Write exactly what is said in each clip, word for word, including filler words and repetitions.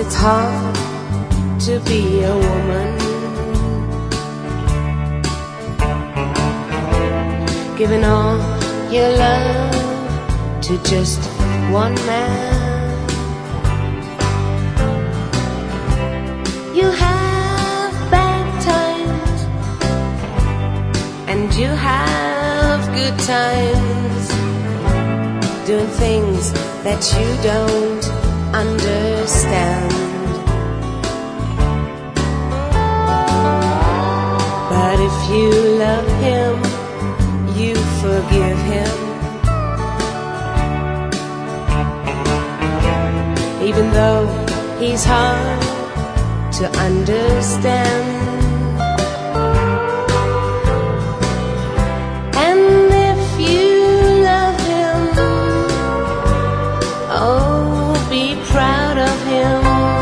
it's hard to be a woman, giving all your love to just one man. You have bad times and you have good times, doing things that you don't understand. But if you love him, you forgive him, even though he's hard to understand. And if you love him, oh, be proud of him,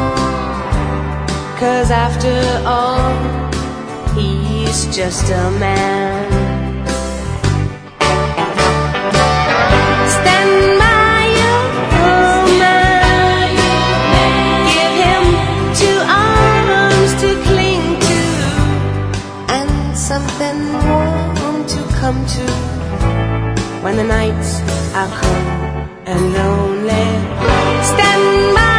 'cause after all, he's just a man. Something warm to come to when the nights are cold and lonely. Stand by.